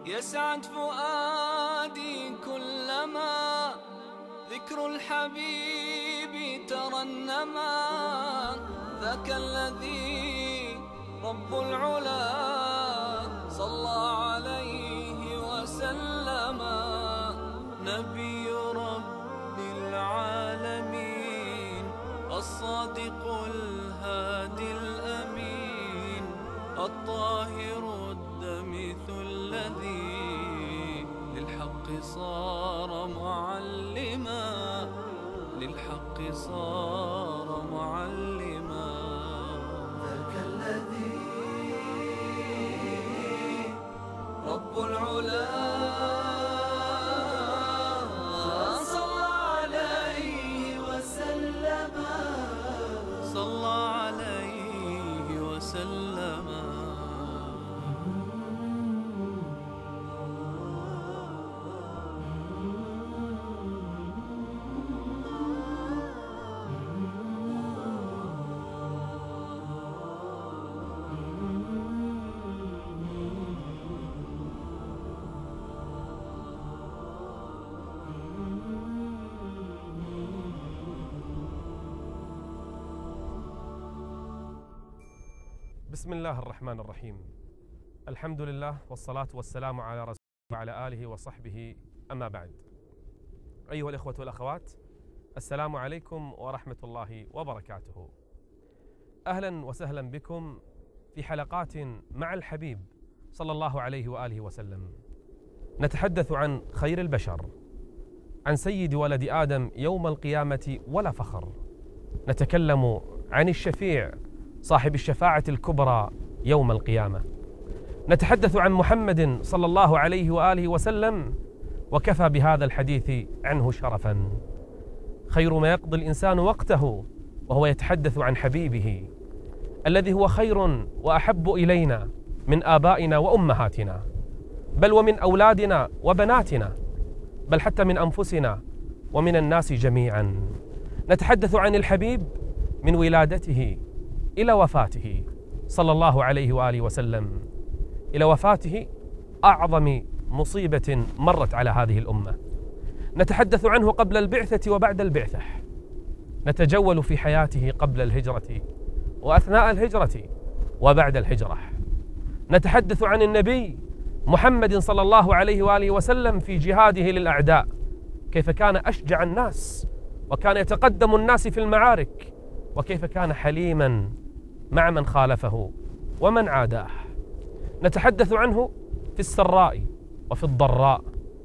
يسعد فؤادي كلما ذكر الحبيب ترنما. ذاك الذي رب العلا صلى عليه وسلم. نبي رب العالمين الصادق الهادي الأمين الطاهر الدمث الذي للحق صار معلما. للحق صار معلما. ذاك الذي رب العلا صلى عليه وسلم. صلى عليه وسلم. بسم الله الرحمن الرحيم. الحمد لله والصلاة والسلام على رسول الله وعلى آله وصحبه، أما بعد. أيها الإخوة والأخوات، السلام عليكم ورحمة الله وبركاته. أهلا وسهلا بكم في حلقات مع الحبيب صلى الله عليه وآله وسلم. نتحدث عن خير البشر، عن سيد ولد آدم يوم القيامة ولا فخر. نتكلم عن الشفيع صاحب الشفاعة الكبرى يوم القيامة. نتحدث عن محمد صلى الله عليه وآله وسلم، وكفى بهذا الحديث عنه شرفا. خير ما يقضي الإنسان وقته وهو يتحدث عن حبيبه الذي هو خير وأحب إلينا من آبائنا وأمهاتنا، بل ومن أولادنا وبناتنا، بل حتى من أنفسنا ومن الناس جميعا. نتحدث عن الحبيب من ولادته إلى وفاته صلى الله عليه وآله وسلم، إلى وفاته أعظم مصيبة مرت على هذه الأمة. نتحدث عنه قبل البعثة وبعد البعثة. نتجول في حياته قبل الهجرة وأثناء الهجرة وبعد الهجرة. نتحدث عن النبي محمد صلى الله عليه وآله وسلم في جهاده للأعداء، كيف كان أشجع الناس وكان يتقدم الناس في المعارك، وكيف كان حليما مع من خالفه ومن عاداه. نتحدث عنه في السراء وفي الضراء.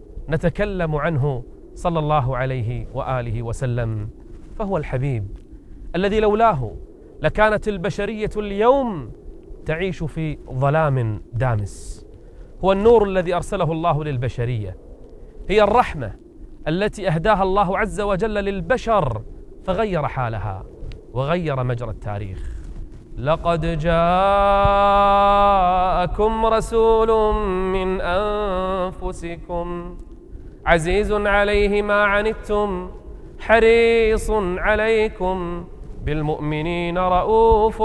نتكلم عنه صلى الله عليه وآله وسلم، فهو الحبيب الذي لولاه لكانت البشرية اليوم تعيش في ظلام دامس. هو النور الذي أرسله الله للبشرية، هي الرحمة التي أهداها الله عز وجل للبشر فغير حالها وغير مجرى التاريخ. لقد جاءكم رسول من أنفسكم عزيز عليه ما عنتم حريص عليكم بالمؤمنين رؤوف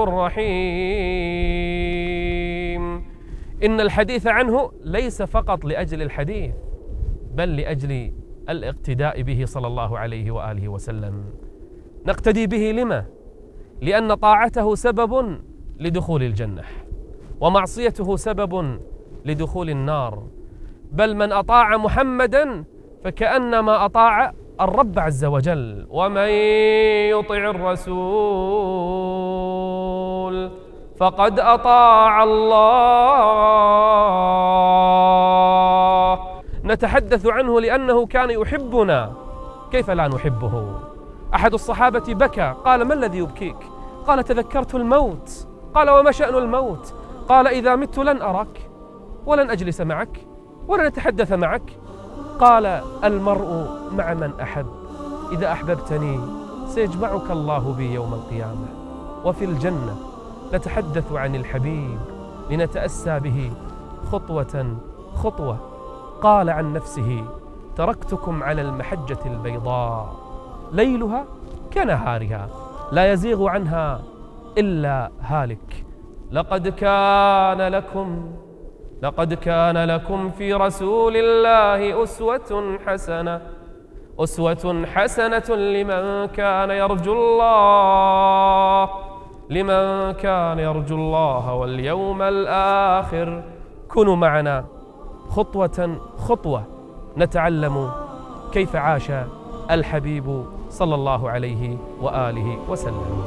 رحيم. إن الحديث عنه ليس فقط لأجل الحديث، بل لأجل الاقتداء به صلى الله عليه وآله وسلم. نقتدي به لما؟ لأن طاعته سبب لدخول الجنة، ومعصيته سبب لدخول النار. بل من أطاع محمدا فكأنما أطاع الرب عز وجل. ومن يطع الرسول فقد أطاع الله. نتحدث عنه لأنه كان يحبنا، كيف لا نحبه؟ أحد الصحابة بكى، قال: ما الذي يبكيك؟ قال: تذكرت الموت. قال: وما شأن الموت؟ قال: إذا مت لن أراك ولن أجلس معك ولن أتحدث معك. قال: المرء مع من أحب، إذا أحببتني سيجمعك الله بي يوم القيامة وفي الجنة. نتحدث عن الحبيب لنتأسى به خطوة خطوة. قال عن نفسه: تركتكم على المحجة البيضاء ليلها كنهارها لا يزيغ عنها إلا هالك. لقد لقد كان لكم في رسول الله أسوة حسنة لمن كان يرجو الله واليوم الآخر. كونوا معنا خطوة نتعلم كيف عاش الحبيب صلى الله عليه وآله وسلم.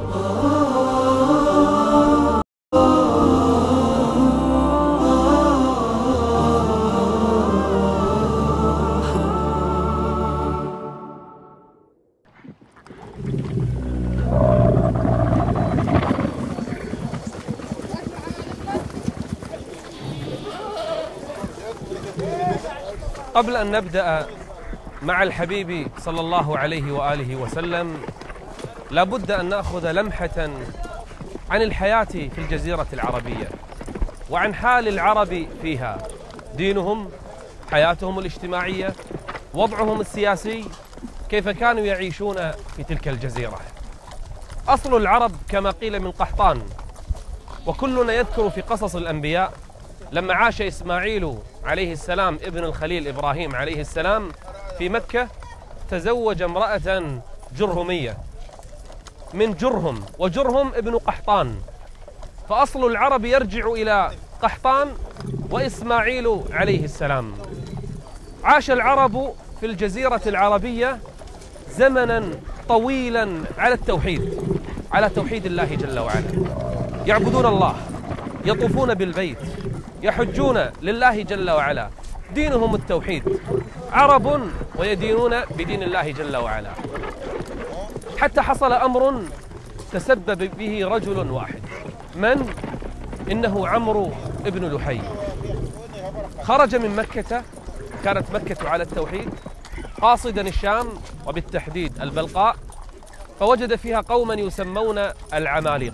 قبل أن نبدأ مع الحبيب صلى الله عليه وآله وسلم لابد أن نأخذ لمحة عن الحياة في الجزيرة العربية وعن حال العرب فيها، دينهم، حياتهم الاجتماعية، وضعهم السياسي، كيف كانوا يعيشون في تلك الجزيرة. أصل العرب كما قيل من قحطان، وكلنا يذكر في قصص الأنبياء لما عاش إسماعيل عليه السلام ابن الخليل إبراهيم عليه السلام في مكة تزوج امرأة جرهمية من جرهم، وجرهم ابن قحطان، فأصل العرب يرجع إلى قحطان وإسماعيل عليه السلام. عاش العرب في الجزيرة العربية زمنا طويلا على توحيد الله جل وعلا، يعبدون الله، يطوفون بالبيت، يحجون لله جل وعلا، دينهم التوحيد، عرب ويدينون بدين الله جل وعلا. حتى حصل أمر تسبب به رجل واحد، من؟ إنه عمرو ابن لحي. خرج من مكة، كانت مكة على التوحيد، قاصدا الشام وبالتحديد البلقاء، فوجد فيها قوما يسمون العماليق،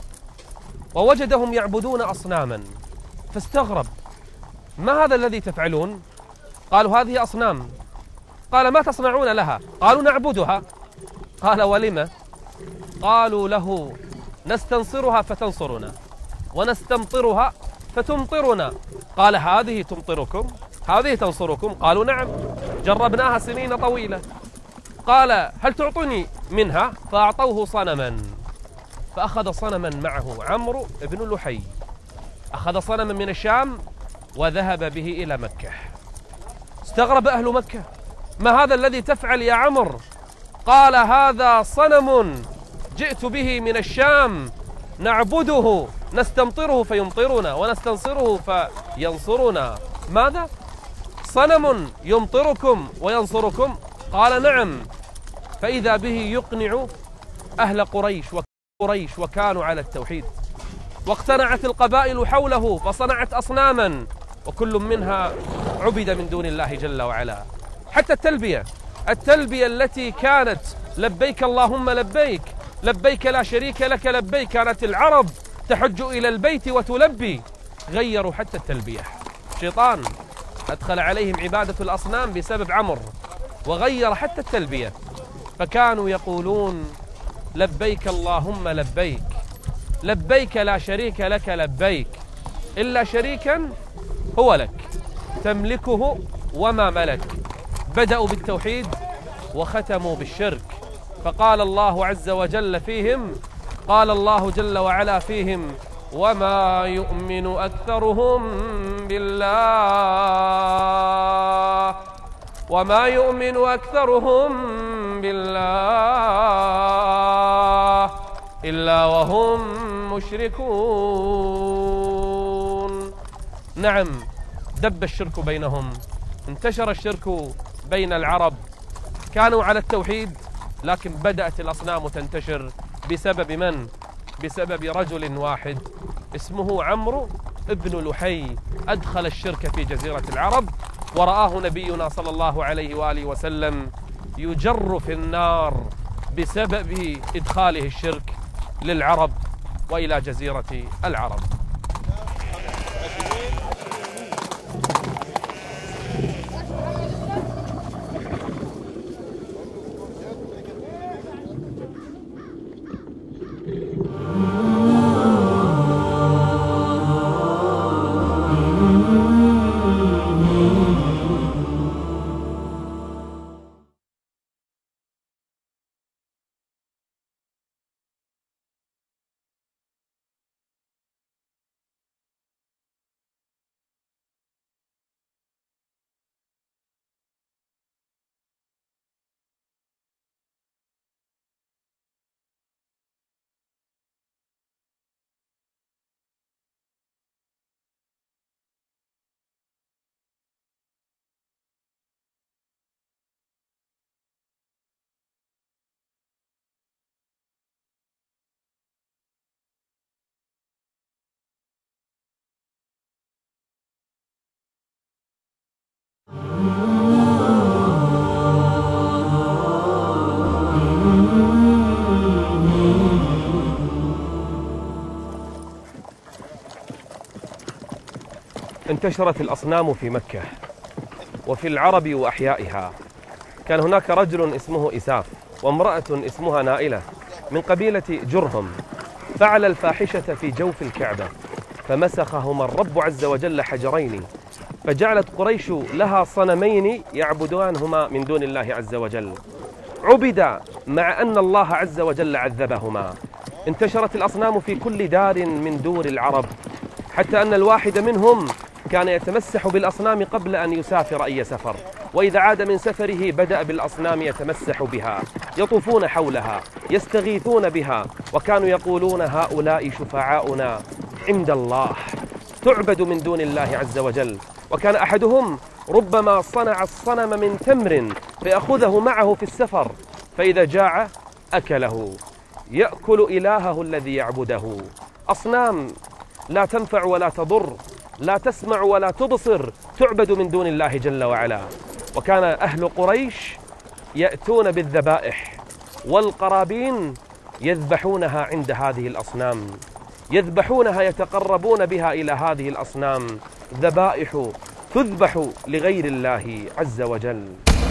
ووجدهم يعبدون أصناما، فاستغرب: ما هذا الذي تفعلون؟ قالوا: هذه أصنام. قال: ما تصنعون لها؟ قالوا: نعبدها. قال: ولم؟ قالوا له: نستنصرها فتنصرنا، ونستمطرها فتمطرنا. قال: هذه تمطركم؟ هذه تنصركم؟ قالوا: نعم، جربناها سنين طويلة. قال: هل تعطوني منها؟ فأعطوه صنما، فأخذ صنما معه عمرو بن لحي، أخذ صنما من الشام وذهب به إلى مكة. استغرب أهل مكة: ما هذا الذي تفعل يا عمرو؟ قال: هذا صنم جئت به من الشام نعبده، نستمطره فيمطرنا ونستنصره فينصرنا. ماذا؟ صنم يمطركم وينصركم؟ قال: نعم. فإذا به يقنع أهل قريش وكانوا على التوحيد، واقتنعت القبائل حوله فصنعت أصناما، وكل منها عبد من دون الله جل وعلا. حتى التلبية التي كانت لبيك اللهم لبيك، لبيك لا شريك لك لبيك، كانت العرب تحج إلى البيت وتلبي، غيروا حتى التلبية. الشيطان أدخل عليهم عبادة الأصنام بسبب عمرو، وغير حتى التلبية، فكانوا يقولون: لبيك اللهم لبيك، لبيك لا شريك لك لبيك، إلا شريكا هو لك تملكه وما ملك. بدأوا بالتوحيد وختموا بالشرك، فقال الله عز وجل فيهم، قال الله جل وعلا فيهم: وما يؤمن أكثرهم بالله، وما يؤمن أكثرهم بالله إلا وهم مشركون. نعم، دب الشرك بينهم، انتشر الشرك بين العرب، كانوا على التوحيد لكن بدأت الأصنام تنتشر بسبب من؟ بسبب رجل واحد اسمه عمرو ابن لحي، أدخل الشرك في جزيرة العرب، ورآه نبينا صلى الله عليه وآله وسلم يجر في النار بسبب إدخاله الشرك للعرب وإلى جزيرة العرب. انتشرت الأصنام في مكة وفي العرب وأحيائها. كان هناك رجل اسمه إساف وامرأة اسمها نائلة من قبيلة جرهم، فعل الفاحشة في جوف الكعبة، فمسخهما الرب عز وجل حجرين، فجعلت قريش لها صنمين يعبدانهما من دون الله عز وجل، عبدا مع أن الله عز وجل عذبهما. انتشرت الأصنام في كل دار من دور العرب، حتى أن الواحد منهم كان يتمسح بالأصنام قبل أن يسافر أي سفر، وإذا عاد من سفره بدأ بالأصنام يتمسح بها، يطوفون حولها، يستغيثون بها، وكانوا يقولون هؤلاء شفعاؤنا عند الله، تعبد من دون الله عز وجل. وكان أحدهم ربما صنع الصنم من تمر فيأخذه معه في السفر، فإذا جاع أكله، يأكل إلهه الذي يعبده. أصنام لا تنفع ولا تضر، لا تسمع ولا تبصر، تعبد من دون الله جل وعلا. وكان أهل قريش يأتون بالذبائح والقرابين يذبحونها عند هذه الأصنام، يذبحونها يتقربون بها إلى هذه الأصنام، ذبائح تذبح لغير الله عز وجل.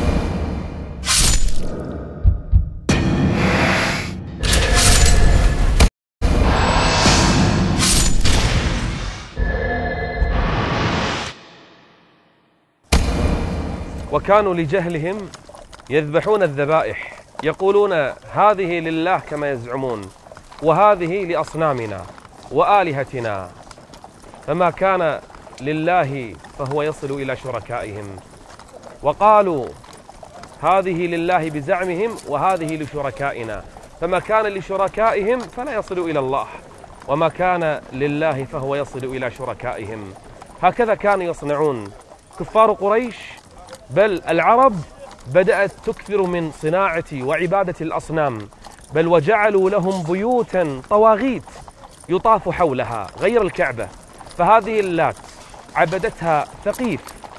وكانوا لجهلهم يذبحون الذبائح، يقولون هذه لله كما يزعمون، وهذه لأصنامنا وآلهتنا، فما كان لله فهو يصل إلى شركائهم. وقالوا هذه لله بزعمهم وهذه لشركائنا، فما كان لشركائهم فلا يصل إلى الله، وما كان لله فهو يصل إلى شركائهم. هكذا كانوا يصنعون كفار قريش، بل العرب بدأت تكثر من صناعة وعبادة الأصنام، بل وجعلوا لهم بيوتا طواغيت يطاف حولها غير الكعبة. فهذه اللات عبدتها ثقيف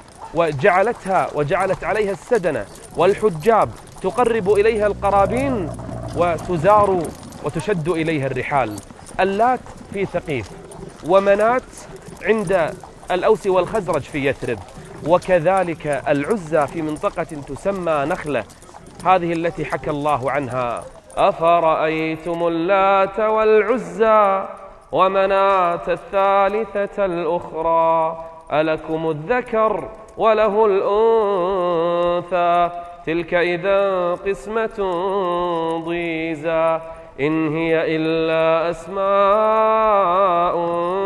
وجعلت عليها السدنة والحجاب، تقرب إليها القرابين وتزار وتشد إليها الرحال. اللات في ثقيف، ومنات عند الأوس والخزرج في يثرب، وكذلك العزى في منطقة تسمى نخلة، هذه التي حكى الله عنها: أفرأيتم اللات والعزى ومناة الثالثة الأخرى ألكم الذكر وله الأنثى تلك إذا قسمة ضيزى إن هي إلا أسماء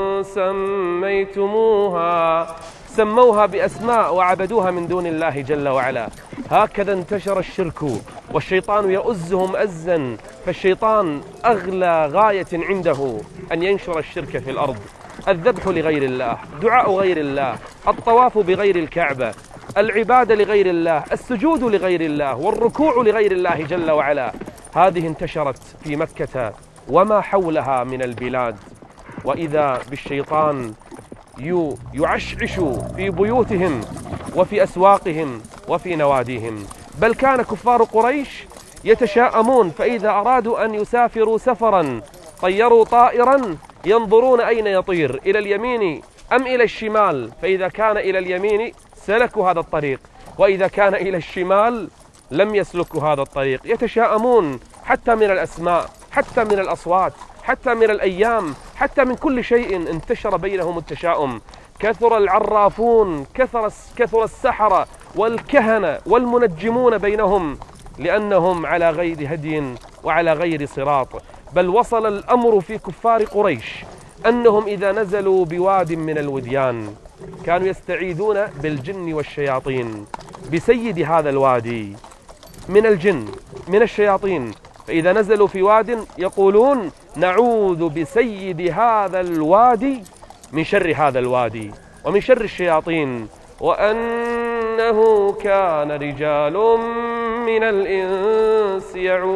سموها بأسماء وعبدوها من دون الله جل وعلا. هكذا انتشر الشرك، والشيطان يؤزهم أزا، فالشيطان أغلى غاية عنده أن ينشر الشرك في الأرض. الذبح لغير الله، دعاء غير الله، الطواف بغير الكعبة، العبادة لغير الله، السجود لغير الله، والركوع لغير الله جل وعلا. هذه انتشرت في مكة وما حولها من البلاد، وإذا بالشيطان يعشعش في بيوتهم وفي أسواقهم وفي نواديهم. بل كان كفار قريش يتشاءمون، فإذا أرادوا أن يسافروا سفرا طيروا طائرا ينظرون أين يطير، إلى اليمين أم إلى الشمال، فإذا كان إلى اليمين سلكوا هذا الطريق، وإذا كان إلى الشمال لم يسلكوا هذا الطريق. يتشاءمون حتى من الأسماء، حتى من الأصوات، حتى من الأيام، حتى من كل شيء انتشر بينهم التشاؤم. كثر العرافون، كثر السحرة والكهنة والمنجمون بينهم، لأنهم على غير هدي وعلى غير صراط. بل وصل الأمر في كفار قريش أنهم إذا نزلوا بواد من الوديان كانوا يستعيذون بالجن والشياطين، بسيد هذا الوادي من الجن من الشياطين، فإذا نزلوا في واد يقولون نعوذ بسيد هذا الوادي من شر هذا الوادي ومن شر الشياطين، وأنه كان رجال من الإنس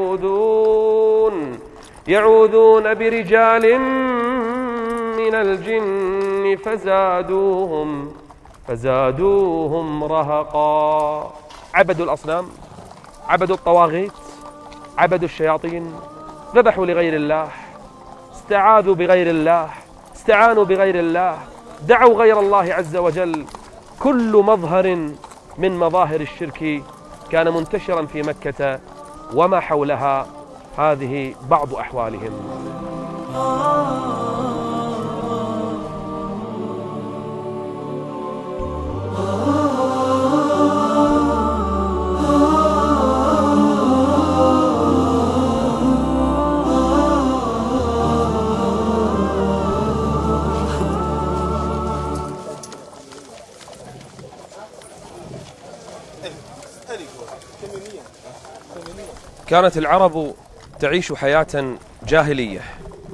يعوذون برجال من الجن فزادوهم رهقا. عبدوا الأصنام، عبدوا الطواغيت، عبدوا الشياطين، ذبحوا لغير الله، استعاذوا بغير الله، استعانوا بغير الله، دعوا غير الله عز وجل. كل مظهر من مظاهر الشرك كان منتشرا في مكة وما حولها. هذه بعض أحوالهم. كانت العرب تعيش حياة جاهلية،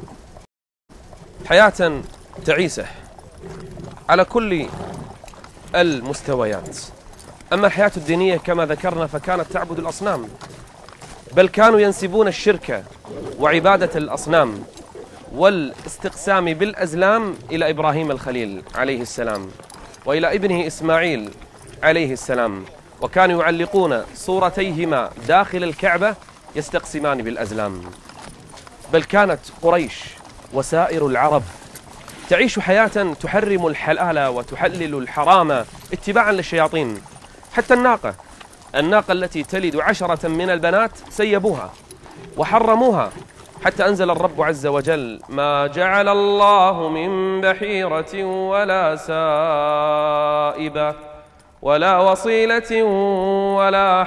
حياة تعيسة على كل المستويات. أما الحياة الدينية كما ذكرنا فكانت تعبد الأصنام، بل كانوا ينسبون الشرك وعبادة الأصنام والاستقسام بالأزلام إلى إبراهيم الخليل عليه السلام وإلى ابنه إسماعيل عليه السلام، وكانوا يعلقون صورتيهما داخل الكعبة يستقسمان بالأزلام. بل كانت قريش وسائر العرب تعيش حياة تحرم الحلال وتحلل الحرام اتباعا للشياطين. حتى الناقة التي تلد 10 من البنات سيبوها وحرموها، حتى أنزل الرب عز وجل: ما جعل الله من بحيرة ولا سائبة ولا وصيلة ولا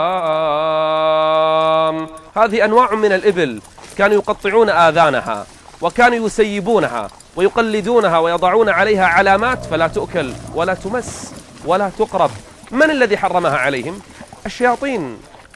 حام. هذه أنواع من الإبل كانوا يقطعون آذانها وكانوا يسيبونها ويقلدونها ويضعون عليها علامات فلا تؤكل ولا تمس ولا تقرب. من الذي حرمها عليهم؟ الشياطين.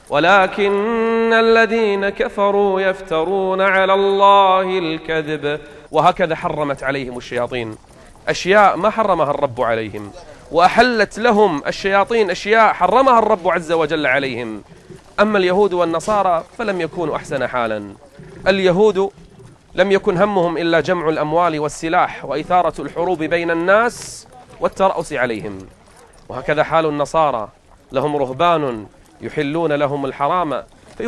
ولكن الذين كفروا يفترون على الله الكذب. وهكذا حرمت عليهم الشياطين أشياء ما حرمها الرب عليهم، وأحلت لهم الشياطين أشياء حرمها الرب عز وجل عليهم. أما اليهود والنصارى فلم يكونوا أحسن حالا. اليهود لم يكن همهم إلا جمع الأموال والسلاح وإثارة الحروب بين الناس والترأس عليهم. وهكذا حال النصارى، لهم رهبان يحلون لهم الحرام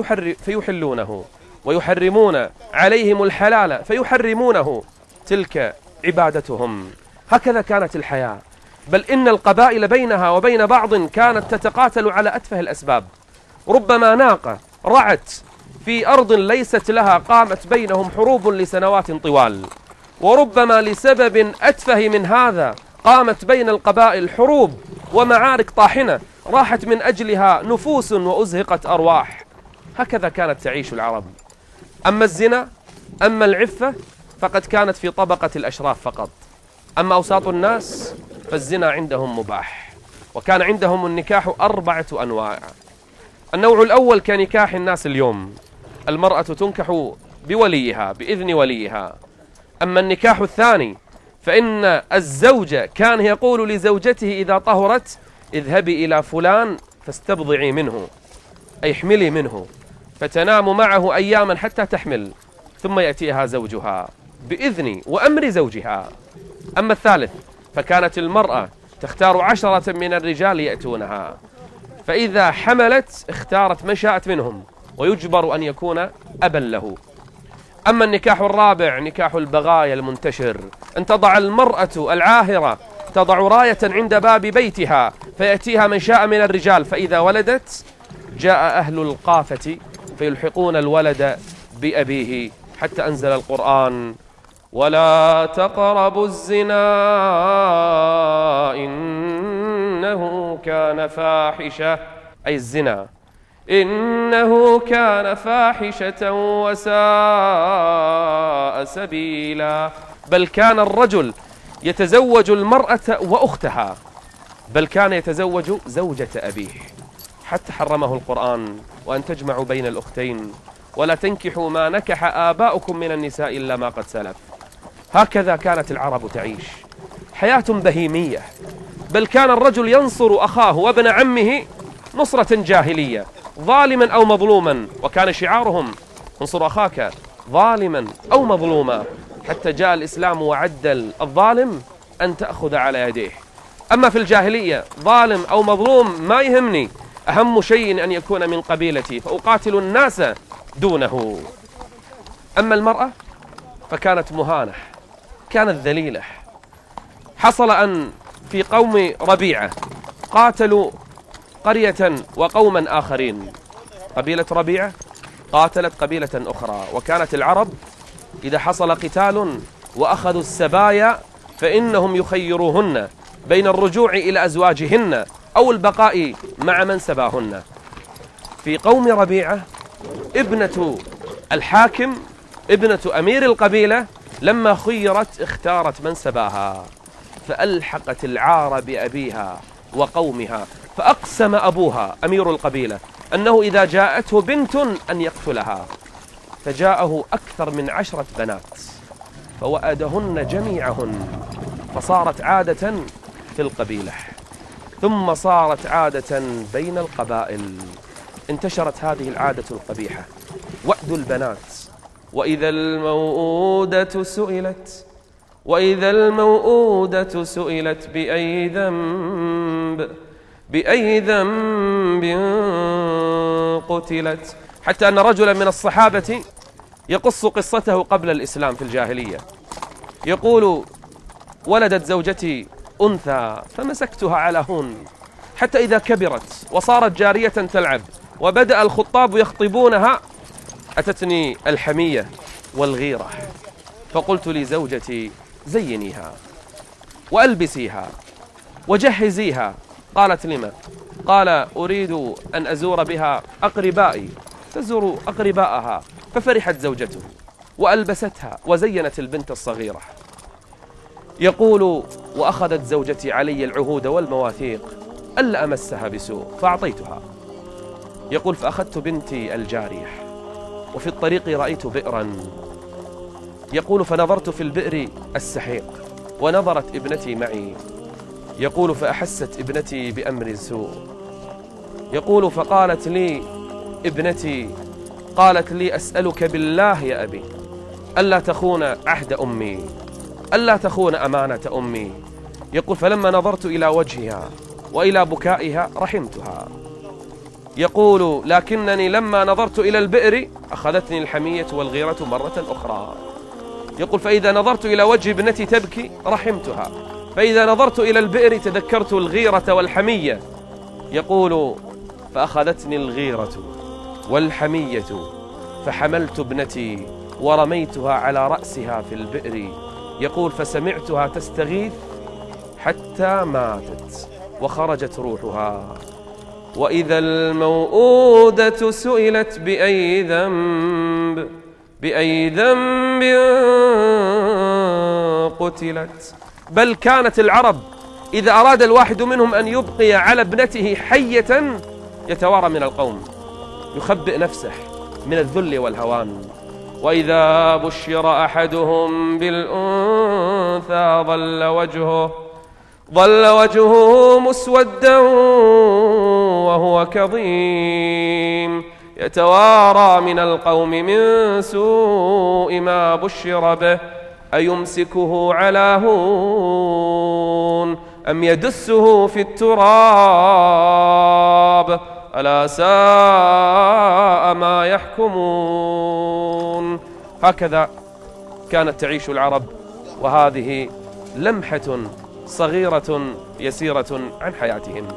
فيحلونه، ويحرمون عليهم الحلال فيحرمونه. تلك عبادتهم. هكذا كانت الحياة. بل إن القبائل بينها وبين بعض كانت تتقاتل على أتفه الأسباب. ربما ناقة رعت في أرض ليست لها قامت بينهم حروب لسنوات طوال، وربما لسبب أتفه من هذا قامت بين القبائل حروب ومعارك طاحنة راحت من أجلها نفوس وأزهقت أرواح. هكذا كانت تعيش العرب. أما الزنا، أما العفة فقد كانت في طبقة الأشراف فقط. أما أوساط الناس فالزنا عندهم مباح. وكان عندهم النكاح 4 أنواع. النوع الأول كنكاح الناس اليوم، المرأة تنكح بوليها بإذن وليها. أما النكاح الثاني فإن الزوج كان يقول لزوجته إذا طهرت: اذهبي إلى فلان فاستبضعي منه، أي احملي منه، فتنام معه أياما حتى تحمل، ثم يأتيها زوجها بإذن وأمر زوجها. أما الثالث فكانت المرأة تختار 10 من الرجال يأتونها، فإذا حملت اختارت من شاءت منهم ويجبر أن يكون أبا له. أما النكاح الرابع نكاح البغايا المنتشر، أن تضع المرأة العاهرة تضع راية عند باب بيتها فيأتيها من شاء من الرجال، فإذا ولدت جاء أهل القافة فيلحقون الولد بأبيه، حتى أنزل القرآن: ولا تقربوا الزنا إنه كان فاحشة، أي الزنا إنه كان فاحشة وساء سبيلا. بل كان الرجل يتزوج المرأة وأختها، بل كان يتزوج زوجة أبيه، حتى حرمه القرآن: وأن تجمعوا بين الأختين ولا تنكحوا ما نكح آباؤكم من النساء إلا ما قد سلف. هكذا كانت العرب تعيش حياة بهيمية. بل كان الرجل ينصر أخاه وابن عمه نصرة جاهلية، ظالما أو مظلوما، وكان شعارهم: انصر أخاك ظالما أو مظلوما. حتى جاء الإسلام وعدل الظالم أن تأخذ على يديه، أما في الجاهلية ظالم أو مظلوم ما يهمني، أهم شيء أن يكون من قبيلتي فأقاتل الناس دونه. أما المرأة فكانت مهانة، كانت ذليلة. حصل أن في قوم ربيعة قاتلوا قرية وقوما آخرين. قبيلة ربيعة قاتلت قبيلة أخرى، وكانت العرب إذا حصل قتال وأخذوا السبايا فإنهم يخيروهن بين الرجوع إلى أزواجهن أو البقاء مع من سباهن. في قوم ربيعة ابنة الحاكم، ابنة أمير القبيلة، لما خيرت اختارت من سباها، فألحقت العار بأبيها وقومها، فأقسم أبوها أمير القبيلة أنه إذا جاءته بنت أن يقتلها، فجاءه أكثر من 10 بنات فوأدهن جميعهن، فصارت عادة في القبيلة، ثم صارت عادة بين القبائل. انتشرت هذه العادة القبيحة، وأد البنات. وإذا الموءودة سئلت، وإذا الموءودة سئلت بأي ذنب قتلت. حتى أن رجلا من الصحابة يقص قصته قبل الإسلام في الجاهلية، يقول: ولدت زوجتي أنثى فمسكتها على هون، حتى إذا كبرت وصارت جارية تلعب وبدأ الخطاب يخطبونها أتتني الحمية والغيرة، فقلت لزوجتي: زينيها وألبسيها وجهزيها. قالت: لما؟ قال: أريد أن أزور بها أقربائي. تزور أقرباءها، ففرحت زوجته وألبستها وزينت البنت الصغيرة. يقول: وأخذت زوجتي علي العهود والمواثيق ألا أمسها بسوء فأعطيتها. يقول: فأخذت بنتي الجارية وفي الطريق رأيت بئرا. يقول: فنظرت في البئر السحيق ونظرت ابنتي معي. يقول: فأحست ابنتي بأمر سوء. يقول: فقالت لي ابنتي، قالت لي: أسألك بالله يا أبي ألا تخون عهد أمي، ألا تخون أمانة أمي. يقول: فلما نظرت إلى وجهها وإلى بكائها رحمتها. يقول: لكنني لما نظرت إلى البئر أخذتني الحمية والغيرة مرة أخرى. يقول: فإذا نظرت إلى وجه ابنتي تبكي رحمتها، فإذا نظرت إلى البئر تذكرت الغيرة والحمية. يقول: فأخذتني الغيرة والحمية فحملت ابنتي ورميتها على رأسها في البئر. يقول: فسمعتها تستغيث حتى ماتت وخرجت روحها. وإذا الموءودة سئلت بأي ذنب قتلت. بل كانت العرب إذا أراد الواحد منهم أن يبقي على ابنته حية يتوارى من القوم، يخبئ نفسه من الذل والهوان. وإذا بشر أحدهم بالأنثى ظل وجهه مسودا وهو كظيم، يتوارى من القوم من سوء ما بشر به، أيمسكه على هون أم يدسه في التراب، ألا ساء ما يحكمون. هكذا كانت تعيش العرب، وهذه لمحة صغيرة يسيرة عن حياتهم.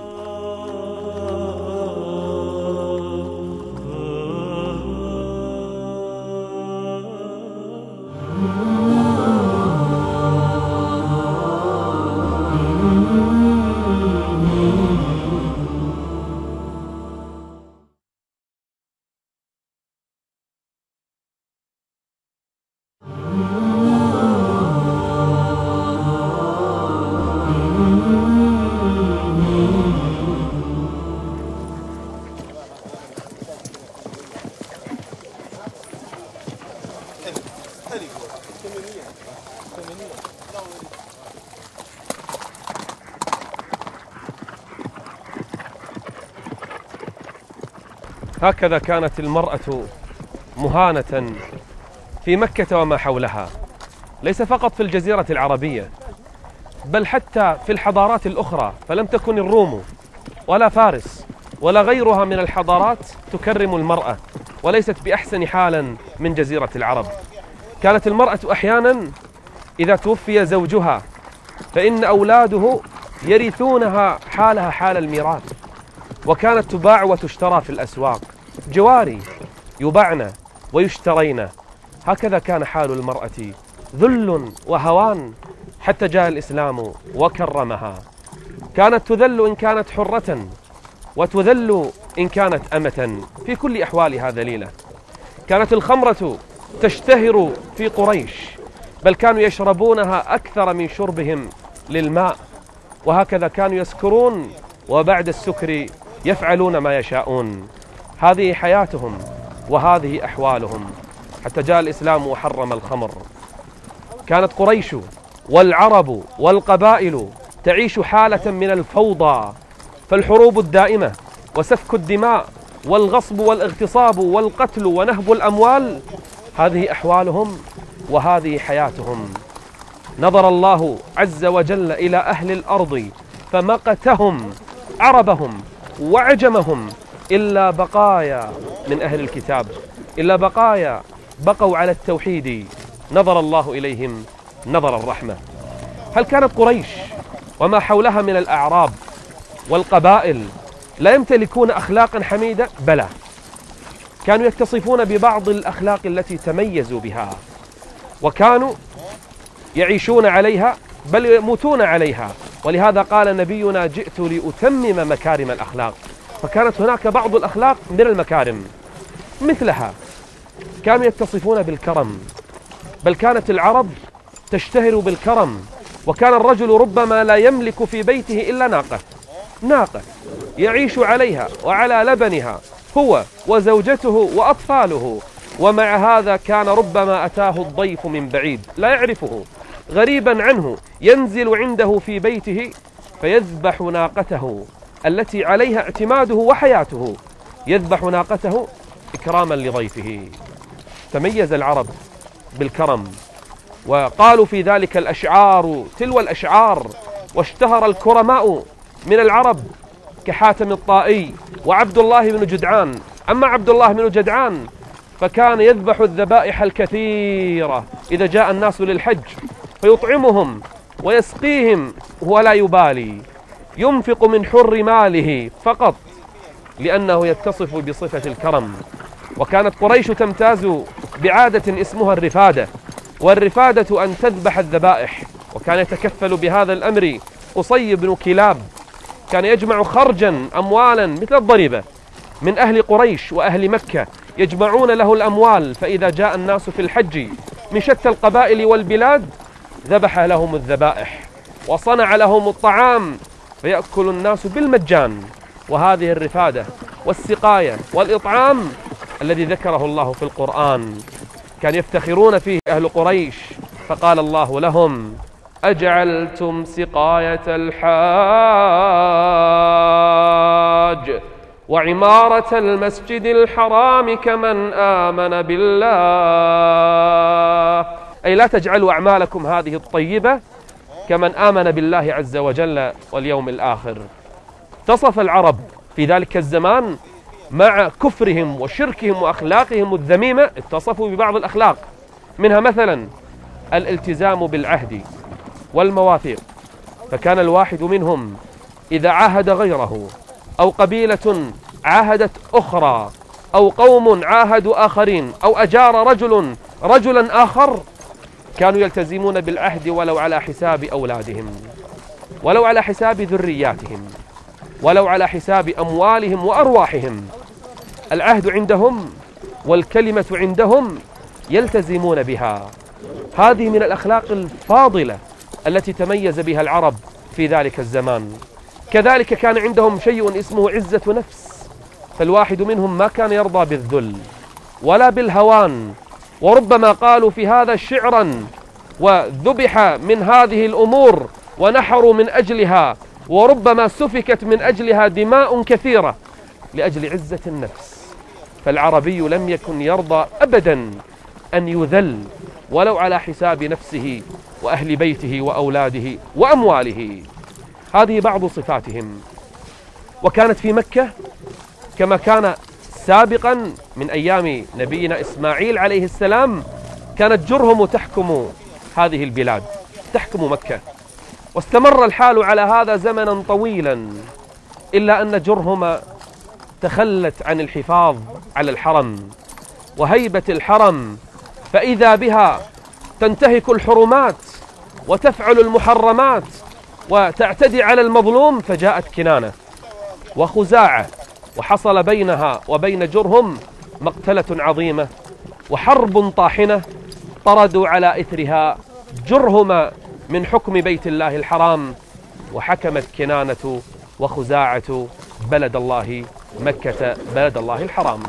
هكذا كانت المرأة مهانة في مكة وما حولها، ليس فقط في الجزيرة العربية، بل حتى في الحضارات الأخرى، فلم تكن الروم ولا فارس ولا غيرها من الحضارات تكرم المرأة، وليست بأحسن حالا من جزيرة العرب. كانت المرأة أحيانا إذا توفي زوجها فإن أولاده يرثونها حالها حال الميراث، وكانت تباع وتشترى في الأسواق، جواري يباعن ويشترين. هكذا كان حال المرأة، ذل وهوان، حتى جاء الإسلام وكرمها. كانت تذل إن كانت حرة، وتذل إن كانت أمة، في كل أحوالها ذليلة. كانت الخمرة تشتهر في قريش، بل كانوا يشربونها أكثر من شربهم للماء، وهكذا كانوا يسكرون، وبعد السكر يفعلون ما يشاءون. هذه حياتهم وهذه أحوالهم، حتى جاء الإسلام وحرم الخمر. كانت قريش والعرب والقبائل تعيش حالة من الفوضى، فالحروب الدائمة وسفك الدماء والغصب والاغتصاب والقتل ونهب الأموال، هذه أحوالهم وهذه حياتهم. نظر الله عز وجل إلى أهل الأرض فمقتهم، عربهم وعجمهم، إلا بقايا من أهل الكتاب، إلا بقايا بقوا على التوحيد، نظر الله إليهم نظر الرحمة. هل كانت قريش وما حولها من الأعراب والقبائل لا يمتلكون أخلاقا حميدة؟ بلى، كانوا يتصفون ببعض الأخلاق التي تميزوا بها، وكانوا يعيشون عليها بل يموتون عليها. ولهذا قال نبينا: جئت لأتمم مكارم الأخلاق. فكانت هناك بعض الأخلاق من المكارم، مثلها كانوا يتصفون بالكرم، بل كانت العرب تشتهر بالكرم. وكان الرجل ربما لا يملك في بيته إلا ناقة يعيش عليها وعلى لبنها هو وزوجته وأطفاله، ومع هذا كان ربما أتاه الضيف من بعيد لا يعرفه غريبا عنه، ينزل عنده في بيته فيذبح ناقته التي عليها اعتماده وحياته، يذبح ناقته إكراما لضيفه. تميز العرب بالكرم، وقالوا في ذلك الأشعار تلو الأشعار، واشتهر الكرماء من العرب كحاتم الطائي وعبد الله بن جدعان. أما عبد الله بن جدعان فكان يذبح الذبائح الكثيرة إذا جاء الناس للحج، فيطعمهم ويسقيهم ولا يبالي، ينفق من حر ماله فقط لأنه يتصف بصفة الكرم. وكانت قريش تمتاز بعادة اسمها الرفادة، والرفادة أن تذبح الذبائح. وكان يتكفل بهذا الأمر قصي بن كلاب، كان يجمع خرجا أموالا مثل الضريبة من أهل قريش وأهل مكة، يجمعون له الأموال، فإذا جاء الناس في الحج من شتى القبائل والبلاد ذبح لهم الذبائح وصنع لهم الطعام فيأكل الناس بالمجان. وهذه الرفادة والسقاية والإطعام الذي ذكره الله في القرآن كان يفتخرون فيه أهل قريش، فقال الله لهم: أجعلتم سقاية الحاج وعمارة المسجد الحرام كمن آمن بالله، أي لا تجعلوا أعمالكم هذه الطيبة كمن آمن بالله عز وجل واليوم الآخر. اتصف العرب في ذلك الزمان مع كفرهم وشركهم وأخلاقهم الذميمة، اتصفوا ببعض الأخلاق، منها مثلا الالتزام بالعهد والمواثيق. فكان الواحد منهم إذا عاهد غيره، أو قبيلة عاهدت أخرى، أو قوم عاهدوا آخرين، أو أجار رجل رجلا آخر، كانوا يلتزمون بالعهد ولو على حساب أولادهم، ولو على حساب ذرياتهم، ولو على حساب أموالهم وأرواحهم. العهد عندهم والكلمة عندهم يلتزمون بها. هذه من الأخلاق الفاضلة التي تميز بها العرب في ذلك الزمان. كذلك كان عندهم شيء اسمه عزة نفس، فالواحد منهم ما كان يرضى بالذل ولا بالهوان، وربما قالوا في هذا شعرا وذبح من هذه الأمور ونحروا من أجلها، وربما سفكت من أجلها دماء كثيرة لأجل عزة النفس. فالعربي لم يكن يرضى أبدا أن يذل ولو على حساب نفسه وأهل بيته وأولاده وأمواله. هذه بعض صفاتهم. وكانت في مكة كما كان سابقا من أيام نبينا إسماعيل عليه السلام، كانت جرهم تحكم هذه البلاد، تحكم مكة، واستمر الحال على هذا زمنا طويلا، إلا أن جرهم تخلت عن الحفاظ على الحرم وهيبة الحرم، فإذا بها تنتهك الحرمات وتفعل المحرمات وتعتدي على المظلوم. فجاءت كنانة وخزاعة، وحصل بينها وبين جرهم مقتلة عظيمة وحرب طاحنة، طردوا على إثرها جرهم من حكم بيت الله الحرام، وحكمت كنانة وخزاعة بلد الله مكة بلد الله الحرام.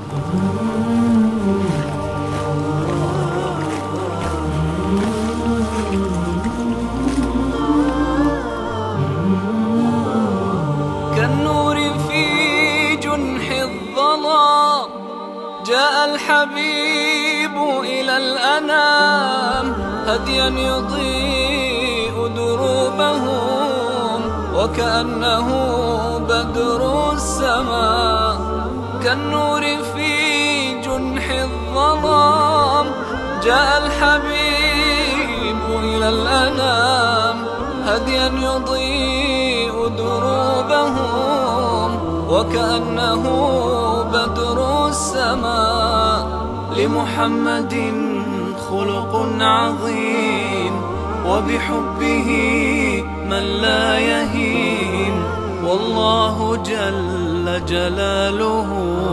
كالنور في جنح الظلام جاء الحبيب إلى الأنام، هديا يضيء دروبهم وكأنه بدر السماء. كالنور في جنح الظلام جاء الحبيب إلى الأنام، هديا يضيء دروبهم وكأنه بدر السماء. لمحمد خلق عظيم وبحبه من لا يهيم، والله جل جلاله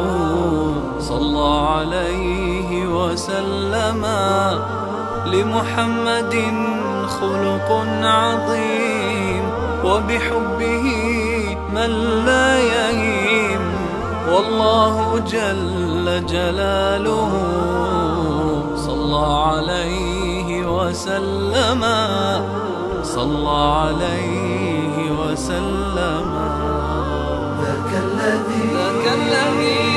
صلى عليه وسلم. لمحمد خلق عظيم وبحبه من لا يهيم، والله جل جلاله صلى عليه وسلم، صلى عليه وسلم. ذاك الذي